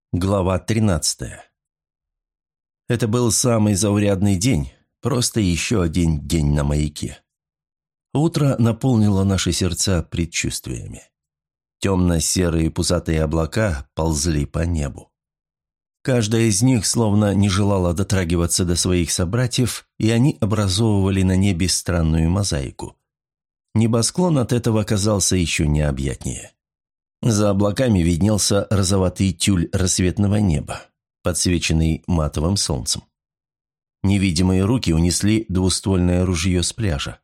Глава 13. Это был самый заурядный день, просто еще один день на маяке. Утро наполнило наши сердца предчувствиями. Темно-серые пузатые облака ползли по небу. Каждая из них словно не желала дотрагиваться до своих собратьев, и они образовывали на небе странную мозаику. Небосклон от этого казался еще необъятнее. За облаками виднелся розоватый тюль рассветного неба, подсвеченный матовым солнцем. Невидимые руки унесли двуствольное ружье с пляжа.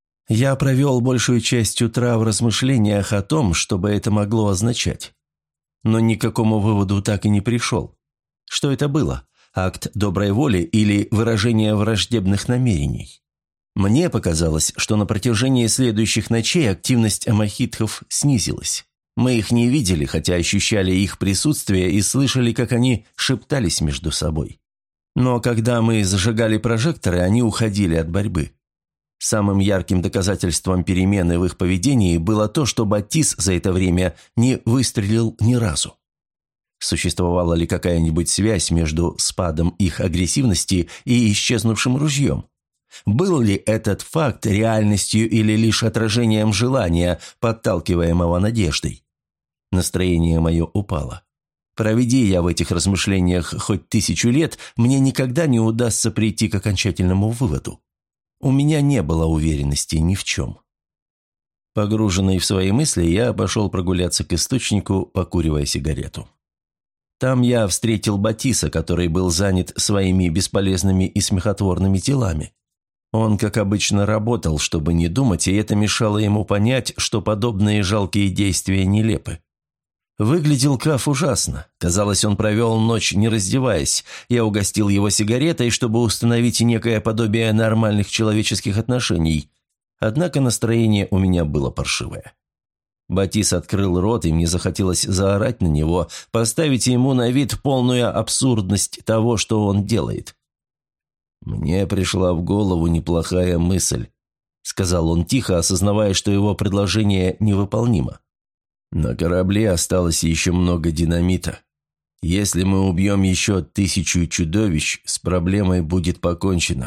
Я провел большую часть утра в размышлениях о том, что бы это могло означать. Но ни к какому выводу так и не пришел. Что это было? Акт доброй воли или выражение враждебных намерений? Мне показалось, что на протяжении следующих ночей активность амахитхов снизилась. Мы их не видели, хотя ощущали их присутствие и слышали, как они шептались между собой. Но когда мы зажигали прожекторы, они уходили от борьбы. Самым ярким доказательством перемены в их поведении было то, что Батис за это время не выстрелил ни разу. Существовала ли какая-нибудь связь между спадом их агрессивности и исчезнувшим ружьем? Был ли этот факт реальностью или лишь отражением желания, подталкиваемого надеждой? Настроение мое упало. Проведи я в этих размышлениях хоть 1000 лет, мне никогда не удастся прийти к окончательному выводу. У меня не было уверенности ни в чем. Погруженный в свои мысли, я пошел прогуляться к источнику, покуривая сигарету. Там я встретил Батиса, который был занят своими бесполезными и смехотворными делами. Он, как обычно, работал, чтобы не думать, и это мешало ему понять, что подобные жалкие действия нелепы. Выглядел Каф ужасно. Казалось, он провел ночь, не раздеваясь. Я угостил его сигаретой, чтобы установить некое подобие нормальных человеческих отношений. Однако настроение у меня было паршивое. Батис открыл рот, и мне захотелось заорать на него, поставить ему на вид полную абсурдность того, что он делает. «Мне пришла в голову неплохая мысль», — сказал он тихо, осознавая, что его предложение невыполнимо. «На корабле осталось еще много динамита. Если мы убьем еще 1000 чудовищ, с проблемой будет покончено».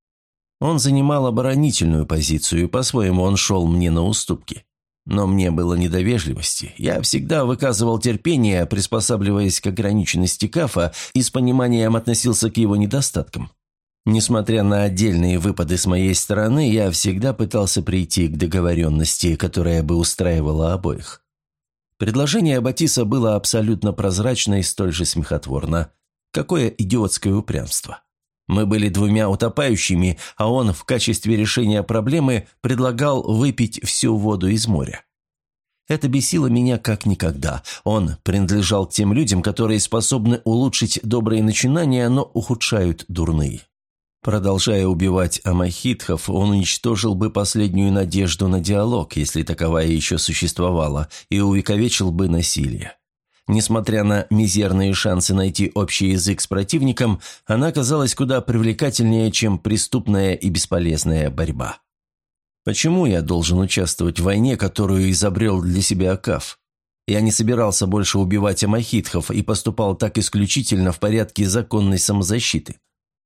Он занимал оборонительную позицию, и по-своему он шел мне на уступки. Но мне было не до вежливости. Я всегда выказывал терпение, приспосабливаясь к ограниченности Кафа, и с пониманием относился к его недостаткам. Несмотря на отдельные выпады с моей стороны, я всегда пытался прийти к договоренности, которая бы устраивала обоих. Предложение Батиса было абсолютно прозрачно и столь же смехотворно. Какое идиотское упрямство. Мы были 2 утопающими, а он в качестве решения проблемы предлагал выпить всю воду из моря. Это бесило меня как никогда. Он принадлежал к тем людям, которые способны улучшить добрые начинания, но ухудшают дурные. Продолжая убивать амахитхов, он уничтожил бы последнюю надежду на диалог, если таковая еще существовала, и увековечил бы насилие. Несмотря на мизерные шансы найти общий язык с противником, она казалась куда привлекательнее, чем преступная и бесполезная борьба. Почему я должен участвовать в войне, которую изобрел для себя Каф? Я не собирался больше убивать амахитхов и поступал так исключительно в порядке законной самозащиты.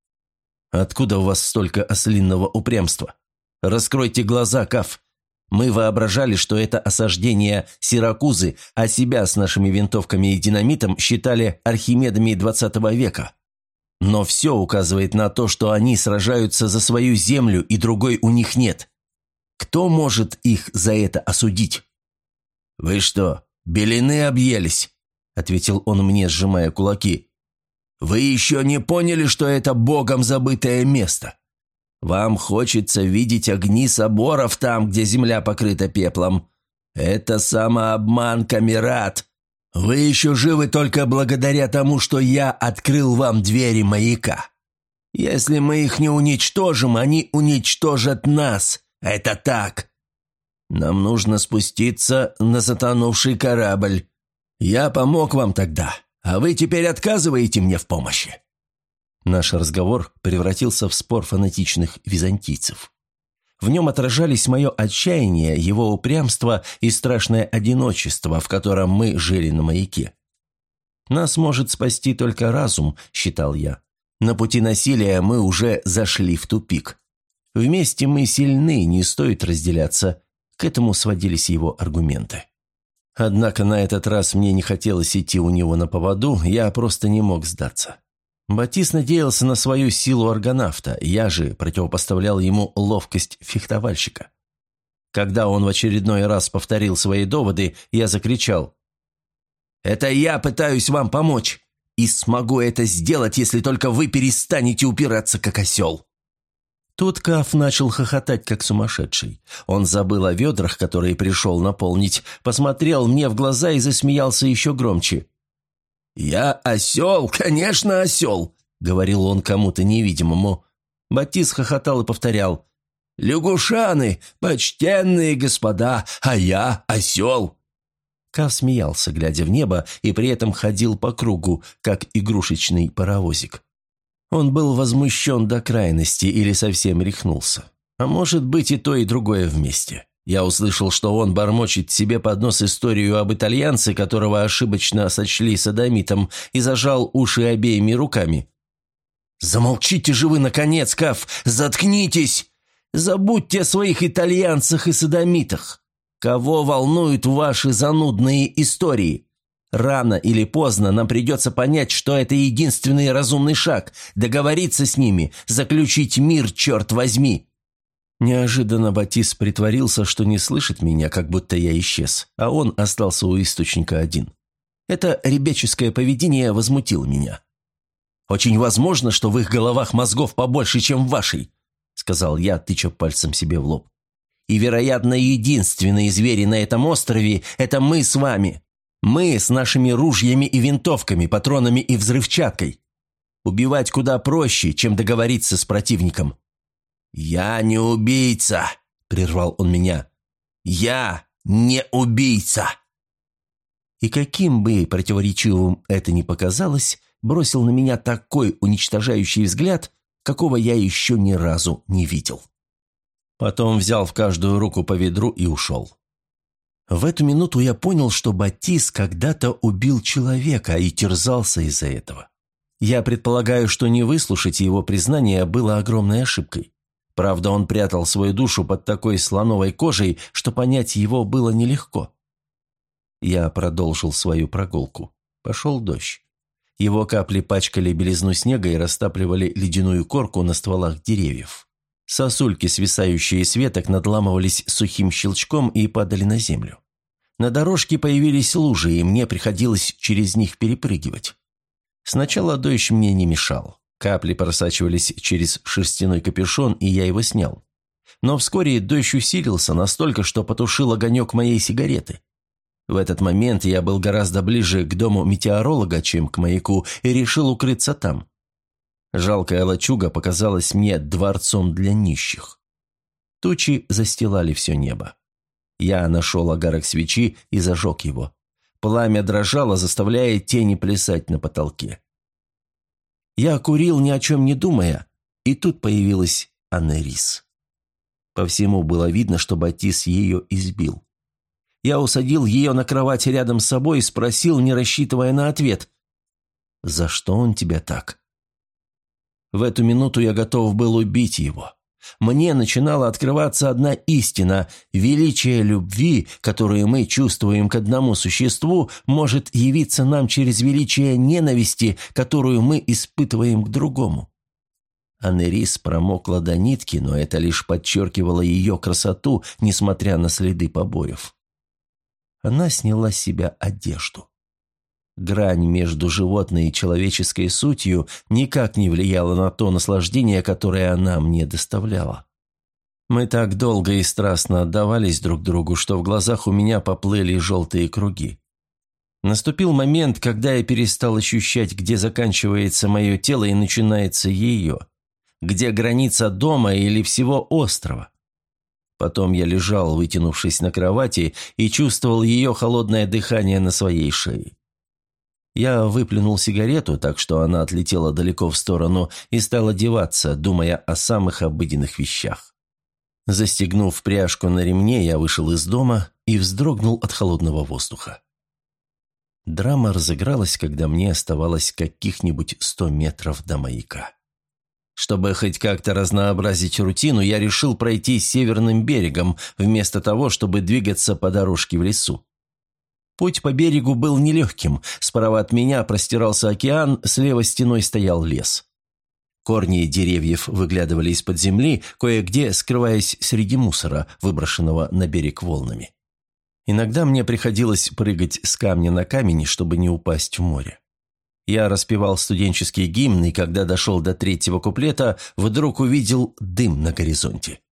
Откуда у вас столько ослинного упрямства? Раскройте глаза, Каф. Мы воображали, что это осаждение Сиракузы, а себя с нашими винтовками и динамитом считали Архимедами 20 века. Но все указывает на то, что они сражаются за свою землю, и другой у них нет. Кто может их за это осудить? «Вы что, белины объелись?» – ответил он мне, сжимая кулаки. «Вы еще не поняли, что это богом забытое место? Вам хочется видеть огни соборов там, где земля покрыта пеплом. Это самообман, Камерат. Вы еще живы только благодаря тому, что я открыл вам двери маяка. Если мы их не уничтожим, они уничтожат нас. Это так. Нам нужно спуститься на затонувший корабль. Я помог вам тогда. А вы теперь отказываете мне в помощи?» Наш разговор превратился в спор фанатичных византийцев. В нем отражались мое отчаяние, его упрямство и страшное одиночество, в котором мы жили на маяке. Нас может спасти только разум, считал я. На пути насилия мы уже зашли в тупик. Вместе мы сильны, не стоит разделяться. К этому сводились его аргументы. Однако на этот раз мне не хотелось идти у него на поводу, я просто не мог сдаться. Батис надеялся на свою силу аргонавта, я же противопоставлял ему ловкость фехтовальщика. Когда он в очередной раз повторил свои доводы, я закричал: «Это я пытаюсь вам помочь, и смогу это сделать, если только вы перестанете упираться, как осел». Тут Каф начал хохотать, как сумасшедший. Он забыл о ведрах, которые пришел наполнить, посмотрел мне в глаза и засмеялся еще громче. «Я осел, конечно, осел», — говорил он кому-то невидимому. Батис хохотал и повторял: «Лягушаны, почтенные господа, а я осел». Каф смеялся, глядя в небо, и при этом ходил по кругу, как игрушечный паровозик. Он был возмущен до крайности или совсем рехнулся. А может быть и то, и другое вместе. Я услышал, что он бормочет себе под нос историю об итальянце, которого ошибочно сочли содомитом, и зажал уши обеими руками. «Замолчите же вы, наконец, Каф! Заткнитесь! Забудьте о своих итальянцах и содомитах! Кого волнуют ваши занудные истории? Рано или поздно нам придется понять, что это единственный разумный шаг – договориться с ними, заключить мир, черт возьми!» Неожиданно Батис притворился, что не слышит меня, как будто я исчез, а он остался у источника один. Это ребяческое поведение возмутило меня. «Очень возможно, что в их головах мозгов побольше, чем в вашей», – сказал я, тыча пальцем себе в лоб. «И, вероятно, единственные звери на этом острове – это мы с вами. Мы с нашими ружьями и винтовками, патронами и взрывчаткой. Убивать куда проще, чем договориться с противником». «Я не убийца», – прервал он меня. «Я не убийца». И каким бы противоречивым это ни показалось, бросил на меня такой уничтожающий взгляд, какого я еще ни разу не видел. Потом взял в каждую руку по ведру и ушел. В эту минуту я понял, что Батис когда-то убил человека и терзался из-за этого. Я предполагаю, что не выслушать его признание было огромной ошибкой. Правда, он прятал свою душу под такой слоновой кожей, что понять его было нелегко. Я продолжил свою прогулку. Пошел дождь. Его капли пачкали белизну снега и растапливали ледяную корку на стволах деревьев. Сосульки, свисающие с веток, надламывались сухим щелчком и падали на землю. На дорожке появились лужи, и мне приходилось через них перепрыгивать. Сначала дождь мне не мешал. Капли просачивались через шерстяной капюшон, и я его снял. Но вскоре дождь усилился настолько, что потушил огонек моей сигареты. В этот момент я был гораздо ближе к дому метеоролога, чем к маяку, и решил укрыться там. Жалкая лачуга показалась мне дворцом для нищих. Тучи застилали все небо. Я нашел огарок свечи и зажег его. Пламя дрожало, заставляя тени плясать на потолке. Я курил, ни о чем не думая, и тут появилась Анерис. По всему было видно, что Батис ее избил. Я усадил ее на кровать рядом с собой и спросил, не рассчитывая на ответ: «За что он тебя так?» В эту минуту я готов был убить его. Мне начинала открываться одна истина: величие любви, которую мы чувствуем к одному существу, может явиться нам через величие ненависти, которую мы испытываем к другому. Анерис промокла до нитки, но это лишь подчеркивало ее красоту, несмотря на следы побоев. Она сняла с себя одежду. Грань между животной и человеческой сутью никак не влияла на то наслаждение, которое она мне доставляла. Мы так долго и страстно отдавались друг другу, что в глазах у меня поплыли желтые круги. Наступил момент, когда я перестал ощущать, где заканчивается мое тело и начинается ее, где граница дома или всего острова. Потом я лежал, вытянувшись на кровати, и чувствовал ее холодное дыхание на своей шее. Я выплюнул сигарету, так что она отлетела далеко в сторону и стал одеваться, думая о самых обыденных вещах. Застегнув пряжку на ремне, я вышел из дома и вздрогнул от холодного воздуха. Драма разыгралась, когда мне оставалось каких-нибудь 100 метров до маяка. Чтобы хоть как-то разнообразить рутину, я решил пройти северным берегом, вместо того, чтобы двигаться по дорожке в лесу. Путь по берегу был нелегким. Справа от меня простирался океан, слева стеной стоял лес. Корни деревьев выглядывали из-под земли, кое-где скрываясь среди мусора, выброшенного на берег волнами. Иногда мне приходилось прыгать с камня на камень, чтобы не упасть в море. Я распевал студенческий гимн, и когда дошел до 3-го куплета, вдруг увидел дым на горизонте.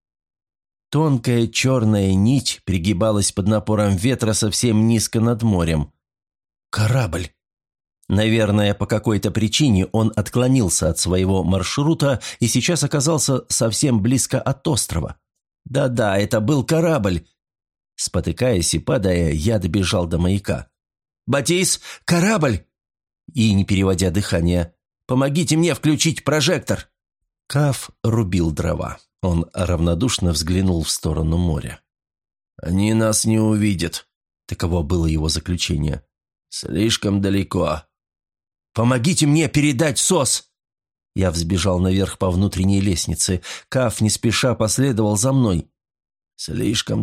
Тонкая черная нить пригибалась под напором ветра совсем низко над морем. Корабль! Наверное, по какой-то причине он отклонился от своего маршрута и сейчас оказался совсем близко от острова. Да-да, это был корабль. Спотыкаясь и падая, я добежал до маяка. «Батис, корабль!» И, не переводя дыхание, «Помогите мне включить прожектор!» Каф рубил дрова. Он равнодушно взглянул в сторону моря. «Они нас не увидят», — таково было его заключение. «Слишком далеко». «Помогите мне передать СОС!» Я взбежал наверх по внутренней лестнице. Каф не спеша последовал за мной. слишком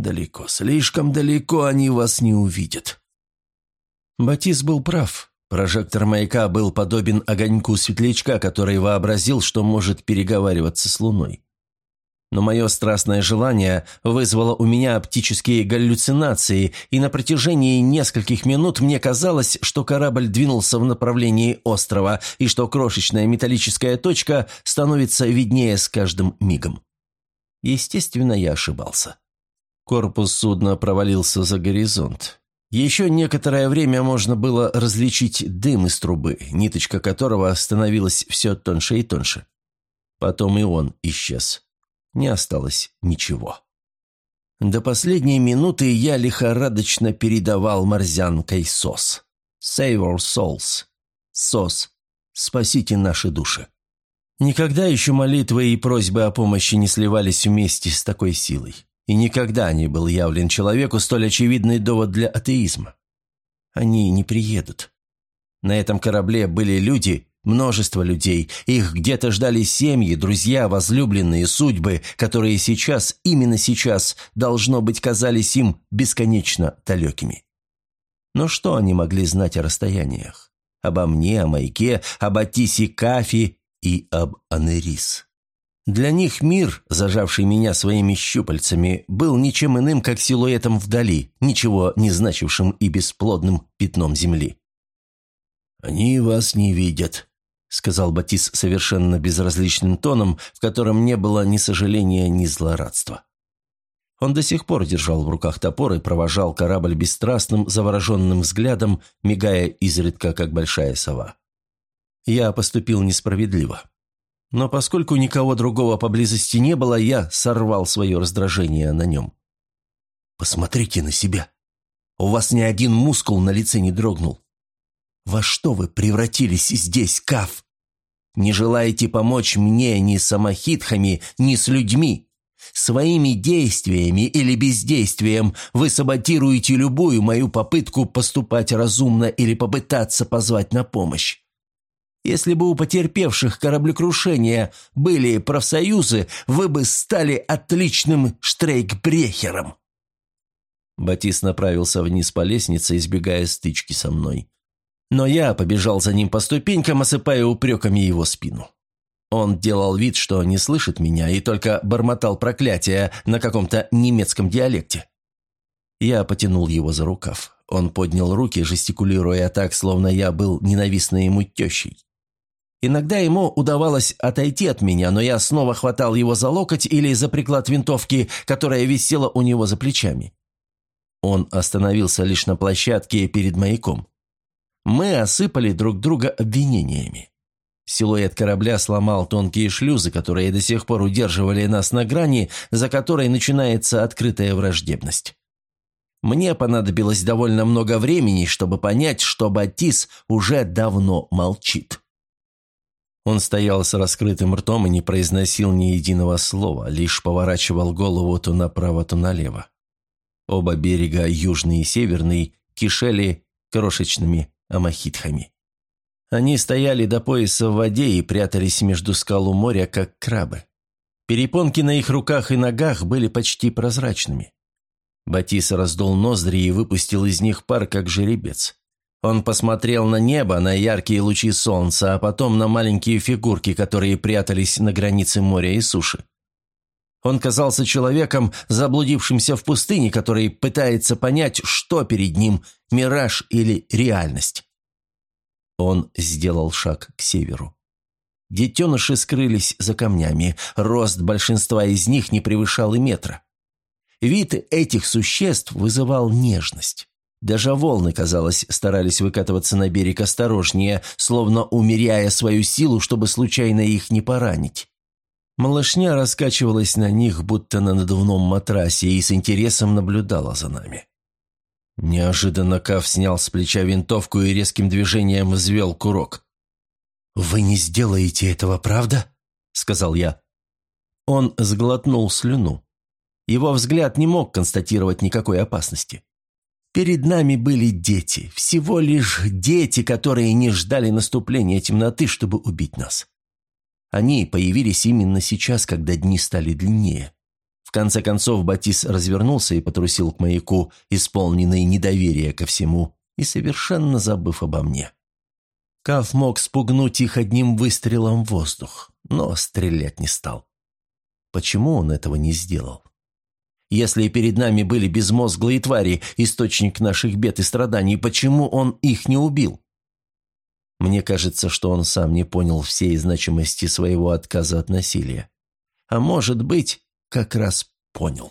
далеко они вас не увидят». Батис был прав. Прожектор маяка был подобен огоньку светлячка, который вообразил, что может переговариваться с луной. Но мое страстное желание вызвало у меня оптические галлюцинации, и на протяжении нескольких минут мне казалось, что корабль двинулся в направлении острова, и что крошечная металлическая точка становится виднее с каждым мигом. Естественно, я ошибался. Корпус судна провалился за горизонт. Еще некоторое время можно было различить дым из трубы, ниточка которого становилась все тоньше и тоньше. Потом и он исчез. Не осталось ничего. До последней минуты я лихорадочно передавал морзянкой СОС. «Save our souls». СОС. «Спасите наши души». Никогда еще молитвы и просьбы о помощи не сливались вместе с такой силой. И никогда не был явлен человеку столь очевидный довод для атеизма. Они не приедут. На этом корабле были люди, множество людей. Их где-то ждали семьи, друзья, возлюбленные, судьбы, которые сейчас, именно сейчас, должно быть, казались им бесконечно далекими. Но что они могли знать о расстояниях? Обо мне, о маяке, об Атисе Кафи и об Анерис. Для них мир, зажавший меня своими щупальцами, был ничем иным, как силуэтом вдали, ничего не значившим и бесплодным пятном земли. «Они вас не видят», — сказал Батис совершенно безразличным тоном, в котором не было ни сожаления, ни злорадства. Он до сих пор держал в руках топор и провожал корабль бесстрастным, завороженным взглядом, мигая изредка, как большая сова. Я поступил несправедливо. Но поскольку никого другого поблизости не было, я сорвал свое раздражение на нем. «Посмотрите на себя. У вас ни один мускул на лице не дрогнул. Во что вы превратились здесь, Каф? Не желаете помочь мне ни с амахитхами, ни с людьми? Своими действиями или бездействием вы саботируете любую мою попытку поступать разумно или попытаться позвать на помощь. Если бы у потерпевших кораблекрушения были профсоюзы, вы бы стали отличным штрейкбрехером». Батис направился вниз по лестнице, избегая стычки со мной. Но я побежал за ним по ступенькам, осыпая упреками его спину. Он делал вид, что не слышит меня, и только бормотал проклятия на каком-то немецком диалекте. Я потянул его за рукав. Он поднял руки, жестикулируя так, словно я был ненавистной ему тещей. Иногда ему удавалось отойти от меня, но я снова хватал его за локоть или за приклад винтовки, которая висела у него за плечами. Он остановился лишь на площадке перед маяком. Мы осыпали друг друга обвинениями. Силуэт корабля сломал тонкие шлюзы, которые до сих пор удерживали нас на грани, за которой начинается открытая враждебность. Мне понадобилось довольно много времени, чтобы понять, что Батис уже давно молчит. Он стоял с раскрытым ртом и не произносил ни единого слова, лишь поворачивал голову то направо, то налево. Оба берега, южный и северный, кишели крошечными амахитхами. Они стояли до пояса в воде и прятались между скал у моря, как крабы. Перепонки на их руках и ногах были почти прозрачными. Батис раздул ноздри и выпустил из них пар, как жеребец. Он посмотрел на небо, на яркие лучи солнца, а потом на маленькие фигурки, которые прятались на границе моря и суши. Он казался человеком, заблудившимся в пустыне, который пытается понять, что перед ним – мираж или реальность. Он сделал шаг к северу. Детеныши скрылись за камнями, рост большинства из них не превышал и метра. Вид этих существ вызывал нежность. Даже волны, казалось, старались выкатываться на берег осторожнее, словно умеряя свою силу, чтобы случайно их не поранить. Малышня раскачивалась на них, будто на надувном матрасе, и с интересом наблюдала за нами. Неожиданно Каф снял с плеча винтовку и резким движением взвел курок. «Вы не сделаете этого, правда?» – сказал я. Он сглотнул слюну. Его взгляд не мог констатировать никакой опасности. Перед нами были дети, всего лишь дети, которые не ждали наступления темноты, чтобы убить нас. Они появились именно сейчас, когда дни стали длиннее. В конце концов Батис развернулся и потрусил к маяку, исполненный недоверия ко всему и совершенно забыв обо мне. Каф мог спугнуть их одним выстрелом в воздух, но стрелять не стал. Почему он этого не сделал? Если перед нами были безмозглые твари, источник наших бед и страданий, почему он их не убил? Мне кажется, что он сам не понял всей значимости своего отказа от насилия. А может быть, как раз понял.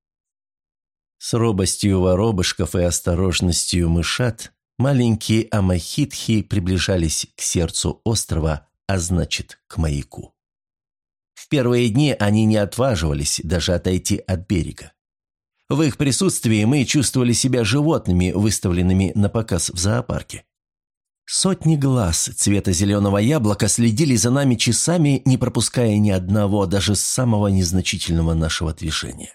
С робостью воробышков и осторожностью мышат маленькие амахитхи приближались к сердцу острова, а значит, к маяку. В первые дни они не отваживались даже отойти от берега. В их присутствии мы чувствовали себя животными, выставленными на показ в зоопарке. Сотни глаз цвета зеленого яблока следили за нами часами, не пропуская ни одного, даже самого незначительного нашего движения.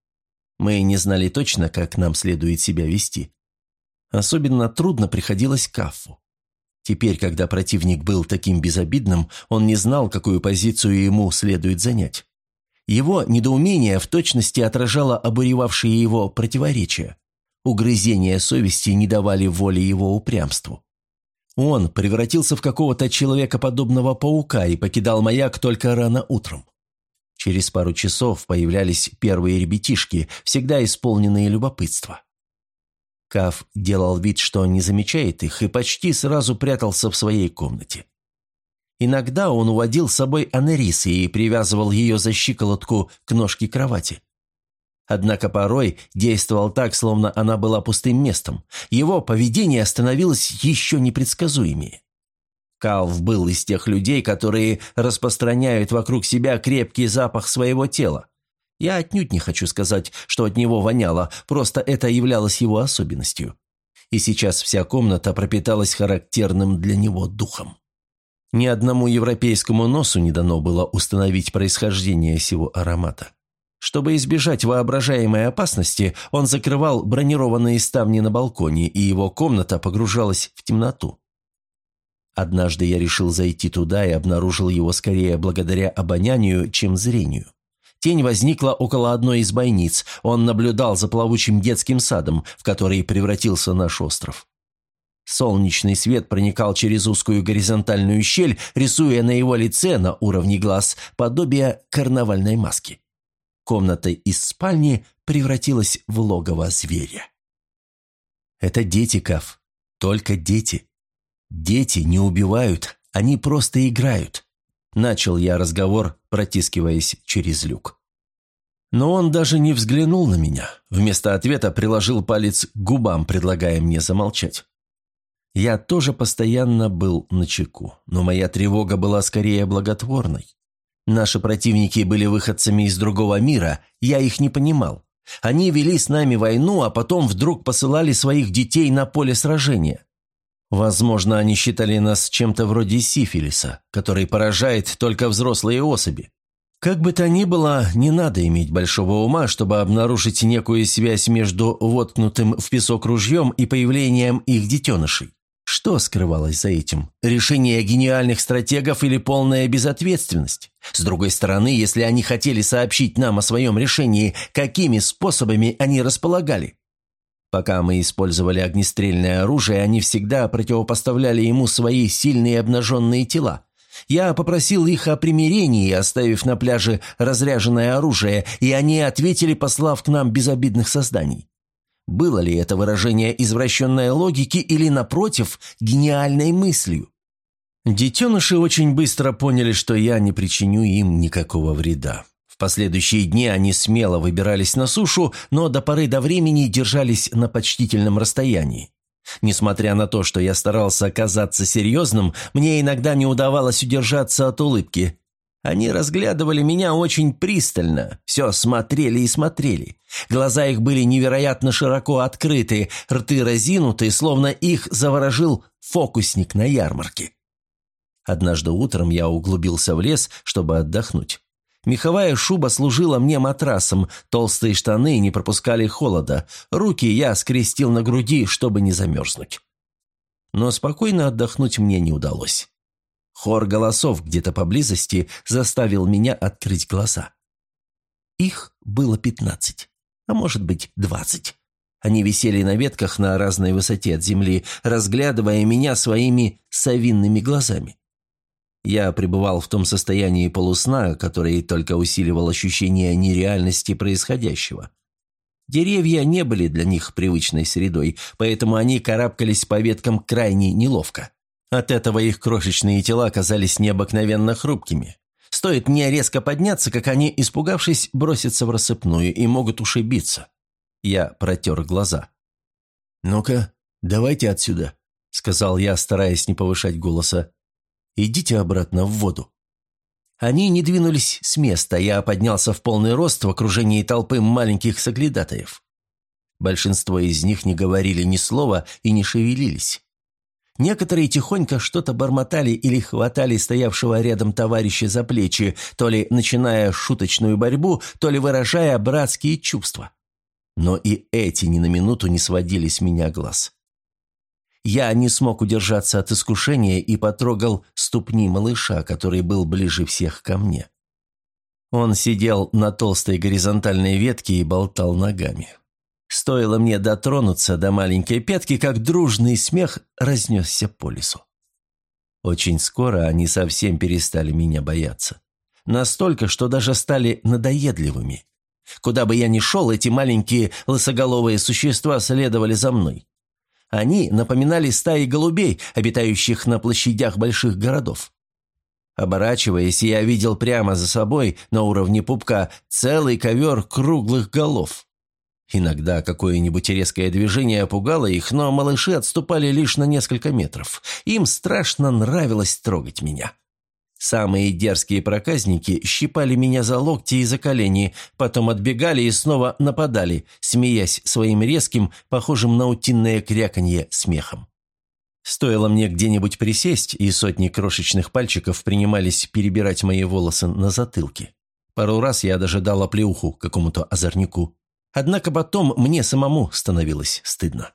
Мы не знали точно, как нам следует себя вести. Особенно трудно приходилось Кафу. Теперь, когда противник был таким безобидным, он не знал, какую позицию ему следует занять. Его недоумение в точности отражало обуревавшие его противоречия. Угрызения совести не давали воли его упрямству. Он превратился в какого-то человекоподобного паука и покидал маяк только рано утром. Через пару часов появлялись первые ребятишки, всегда исполненные любопытства. Каф делал вид, что не замечает их, и почти сразу прятался в своей комнате. Иногда он уводил с собой Анерис и привязывал ее за щиколотку к ножке кровати. Однако порой действовал так, словно она была пустым местом. Его поведение становилось еще непредсказуемее. Калв был из тех людей, которые распространяют вокруг себя крепкий запах своего тела. Я отнюдь не хочу сказать, что от него воняло, просто это являлось его особенностью. И сейчас вся комната пропиталась характерным для него духом. Ни одному европейскому носу не дано было установить происхождение сего аромата. Чтобы избежать воображаемой опасности, он закрывал бронированные ставни на балконе, и его комната погружалась в темноту. Однажды я решил зайти туда и обнаружил его скорее благодаря обонянию, чем зрению. Тень возникла около одной из бойниц. Он наблюдал за плавучим детским садом, в который превратился наш остров. Солнечный свет проникал через узкую горизонтальную щель, рисуя на его лице, на уровне глаз, подобие карнавальной маски. Комната из спальни превратилась в логово зверя. Это дети, Каф, только дети. Дети не убивают, они просто играют. Начал я разговор, протискиваясь через люк. Но он даже не взглянул на меня. Вместо ответа приложил палец к губам, предлагая мне замолчать. Я тоже постоянно был начеку, но моя тревога была скорее благотворной. Наши противники были выходцами из другого мира, я их не понимал. Они вели с нами войну, а потом вдруг посылали своих детей на поле сражения. Возможно, они считали нас чем-то вроде сифилиса, который поражает только взрослые особи. Как бы то ни было, не надо иметь большого ума, чтобы обнаружить некую связь между воткнутым в песок ружьем и появлением их детенышей. Что скрывалось за этим? Решение гениальных стратегов или полная безответственность? С другой стороны, если они хотели сообщить нам о своем решении, какими способами они располагали? Пока мы использовали огнестрельное оружие, они всегда противопоставляли ему свои сильные обнаженные тела. Я попросил их о примирении, оставив на пляже разряженное оружие, и они ответили, послав к нам безобидных созданий. Было ли это выражение извращенной логики или, напротив, гениальной мыслью? Детеныши очень быстро поняли, что я не причиню им никакого вреда. В последующие дни они смело выбирались на сушу, но до поры до времени держались на почтительном расстоянии. Несмотря на то, что я старался казаться серьезным, мне иногда не удавалось удержаться от улыбки. Они разглядывали меня очень пристально, все смотрели и смотрели. Глаза их были невероятно широко открыты, рты разинуты, словно их заворожил фокусник на ярмарке. Однажды утром я углубился в лес, чтобы отдохнуть. Меховая шуба служила мне матрасом, толстые штаны не пропускали холода, руки я скрестил на груди, чтобы не замерзнуть. Но спокойно отдохнуть мне не удалось. Хор голосов где-то поблизости заставил меня открыть глаза. Их было 15, а может быть 20. Они висели на ветках на разной высоте от земли, разглядывая меня своими совиными глазами. Я пребывал в том состоянии полусна, которое только усиливало ощущение нереальности происходящего. Деревья не были для них привычной средой, поэтому они карабкались по веткам крайне неловко. От этого их крошечные тела казались необыкновенно хрупкими. Стоит мне резко подняться, как они, испугавшись, бросятся в рассыпную и могут ушибиться. Я протер глаза. «Ну-ка, давайте отсюда», — сказал я, стараясь не повышать голоса. «Идите обратно в воду». Они не двинулись с места, я поднялся в полный рост в окружении толпы маленьких соглядатаев. Большинство из них не говорили ни слова и не шевелились. Некоторые тихонько что-то бормотали или хватали стоявшего рядом товарища за плечи, то ли начиная шуточную борьбу, то ли выражая братские чувства. Но и эти ни на минуту не сводили с меня глаз. Я не смог удержаться от искушения и потрогал ступни малыша, который был ближе всех ко мне. Он сидел на толстой горизонтальной ветке и болтал ногами. Стоило мне дотронуться до маленькой пятки, как дружный смех разнесся по лесу. Очень скоро они совсем перестали меня бояться. Настолько, что даже стали надоедливыми. Куда бы я ни шел, эти маленькие лысоголовые существа следовали за мной. Они напоминали стаи голубей, обитающих на площадях больших городов. Оборачиваясь, я видел прямо за собой, на уровне пупка, целый ковер круглых голов. Иногда какое-нибудь резкое движение пугало их, но малыши отступали лишь на несколько метров. Им страшно нравилось трогать меня. Самые дерзкие проказники щипали меня за локти и за колени, потом отбегали и снова нападали, смеясь своим резким, похожим на утиное кряканье, смехом. Стоило мне где-нибудь присесть, и сотни крошечных пальчиков принимались перебирать мои волосы на затылке. Пару раз я даже дал оплеуху какому-то озорнику. Однако потом мне самому становилось стыдно.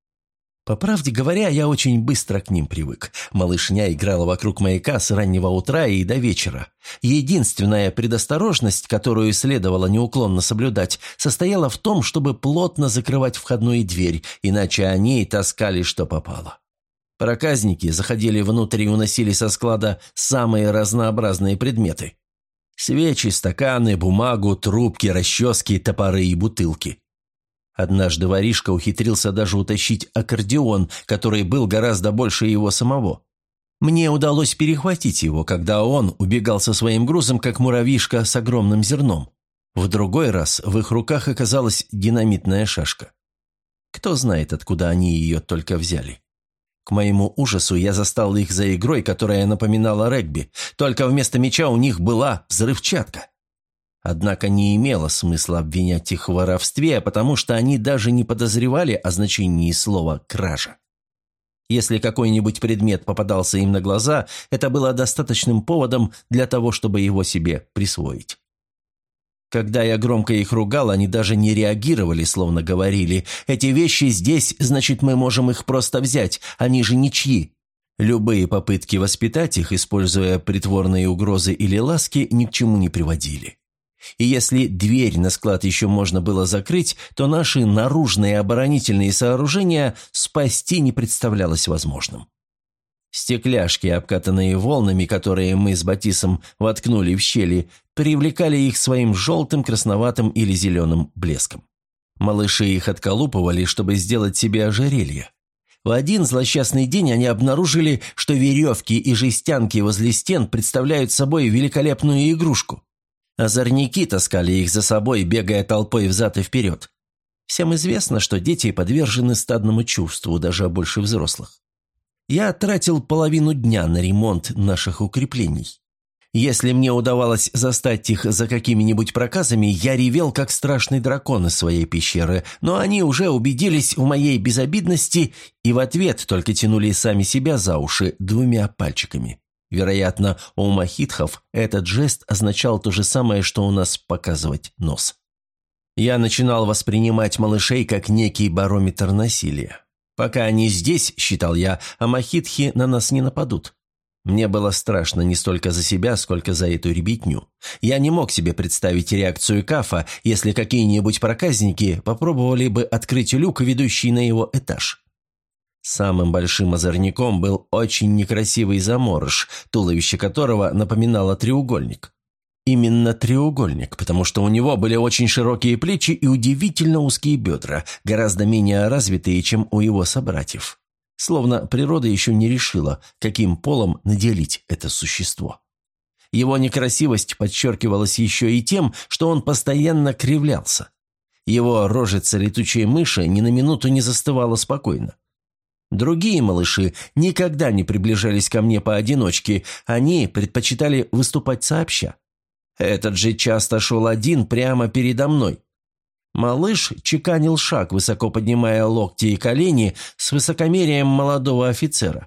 По правде говоря, я очень быстро к ним привык. Малышня играла вокруг маяка с раннего утра и до вечера. Единственная предосторожность, которую следовало неуклонно соблюдать, состояла в том, чтобы плотно закрывать входную дверь, иначе они таскали, что попало. Проказники заходили внутрь и уносили со склада самые разнообразные предметы. Свечи, стаканы, бумагу, трубки, расчески, топоры и бутылки. Однажды воришка ухитрился даже утащить аккордеон, который был гораздо больше его самого. Мне удалось перехватить его, когда он убегал со своим грузом, как муравьишка с огромным зерном. В другой раз в их руках оказалась динамитная шашка. Кто знает, откуда они ее только взяли. К моему ужасу я застал их за игрой, которая напоминала регби, только вместо мяча у них была взрывчатка. Однако не имело смысла обвинять их в воровстве, потому что они даже не подозревали о значении слова «кража». Если какой-нибудь предмет попадался им на глаза, это было достаточным поводом для того, чтобы его себе присвоить. Когда я громко их ругал, они даже не реагировали, словно говорили: «Эти вещи здесь, значит, мы можем их просто взять, они же ничьи». Любые попытки воспитать их, используя притворные угрозы или ласки, ни к чему не приводили. И если дверь на склад еще можно было закрыть, то наши наружные оборонительные сооружения спасти не представлялось возможным. Стекляшки, обкатанные волнами, которые мы с Батисом воткнули в щели, привлекали их своим желтым, красноватым или зеленым блеском. Малыши их отколупывали, чтобы сделать себе ожерелье. В один злосчастный день они обнаружили, что веревки и жестянки возле стен представляют собой великолепную игрушку. Озорники таскали их за собой, бегая толпой взад и вперед. Всем известно, что дети подвержены стадному чувству, даже больше взрослых. Я тратил половину дня на ремонт наших укреплений. Если мне удавалось застать их за какими-нибудь проказами, я ревел, как страшный дракон из своей пещеры, но они уже убедились в моей безобидности и в ответ только тянули сами себя за уши двумя пальчиками. Вероятно, у махитхов этот жест означал то же самое, что у нас показывать нос. Я начинал воспринимать малышей как некий барометр насилия. Пока они здесь, считал я, а махитхи на нас не нападут. Мне было страшно не столько за себя, сколько за эту ребятню. Я не мог себе представить реакцию Кафа, если какие-нибудь проказники попробовали бы открыть люк, ведущий на его этаж. Самым большим озорником был очень некрасивый заморыш, туловище которого напоминало треугольник. Именно треугольник, потому что у него были очень широкие плечи и удивительно узкие бедра, гораздо менее развитые, чем у его собратьев. Словно природа еще не решила, каким полом наделить это существо. Его некрасивость подчеркивалась еще и тем, что он постоянно кривлялся. Его рожица летучей мыши ни на минуту не застывала спокойно. Другие малыши никогда не приближались ко мне поодиночке, они предпочитали выступать сообща. Этот же часто шел один прямо передо мной. Малыш чеканил шаг, высоко поднимая локти и колени, с высокомерием молодого офицера.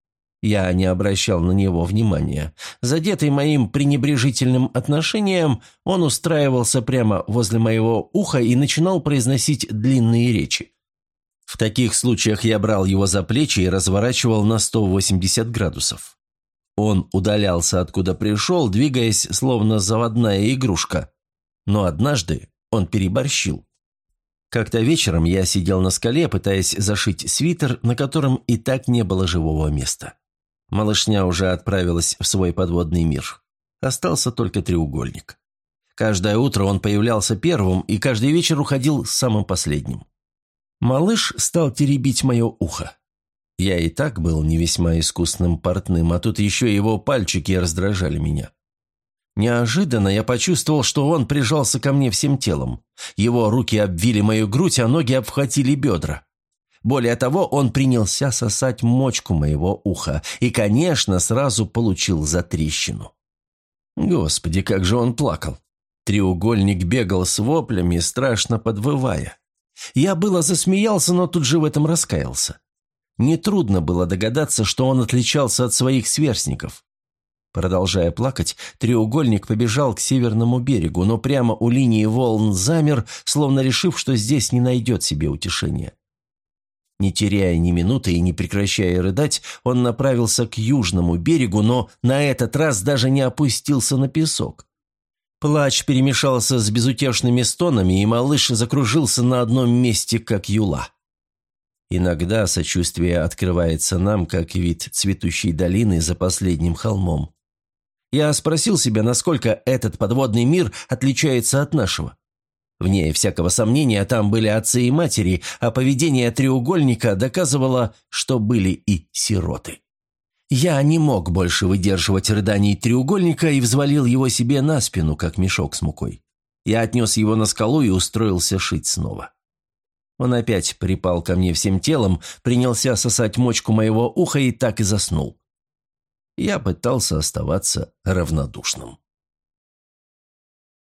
Я не обращал на него внимания. Задетый моим пренебрежительным отношением, он устраивался прямо возле моего уха и начинал произносить длинные речи. В таких случаях я брал его за плечи и разворачивал на 180 градусов. Он удалялся, откуда пришел, двигаясь, словно заводная игрушка. Но однажды он переборщил. Как-то вечером я сидел на скале, пытаясь зашить свитер, на котором и так не было живого места. Малышня уже отправилась в свой подводный мир. Остался только треугольник. Каждое утро он появлялся первым и каждый вечер уходил самым последним. Малыш стал теребить мое ухо. Я и так был не весьма искусным портным, а тут еще его пальчики раздражали меня. Неожиданно я почувствовал, что он прижался ко мне всем телом. Его руки обвили мою грудь, а ноги обхватили бедра. Более того, он принялся сосать мочку моего уха и, конечно, сразу получил затрещину. Господи, как же он плакал! Треугольник бегал с воплями, страшно подвывая. Я было засмеялся, но тут же в этом раскаялся. Нетрудно было догадаться, что он отличался от своих сверстников. Продолжая плакать, треугольник побежал к северному берегу, но прямо у линии волн замер, словно решив, что здесь не найдет себе утешения. Не теряя ни минуты и не прекращая рыдать, он направился к южному берегу, но на этот раз даже не опустился на песок. Плач перемешался с безутешными стонами, и малыш закружился на одном месте, как юла. Иногда сочувствие открывается нам, как вид цветущей долины за последним холмом. Я спросил себя, насколько этот подводный мир отличается от нашего. Вне всякого сомнения, там были отцы и матери, а поведение треугольника доказывало, что были и сироты. Я не мог больше выдерживать рыданий треугольника и взвалил его себе на спину, как мешок с мукой. Я отнес его на скалу и устроился шить снова. Он опять припал ко мне всем телом, принялся сосать мочку моего уха и так и заснул. Я пытался оставаться равнодушным.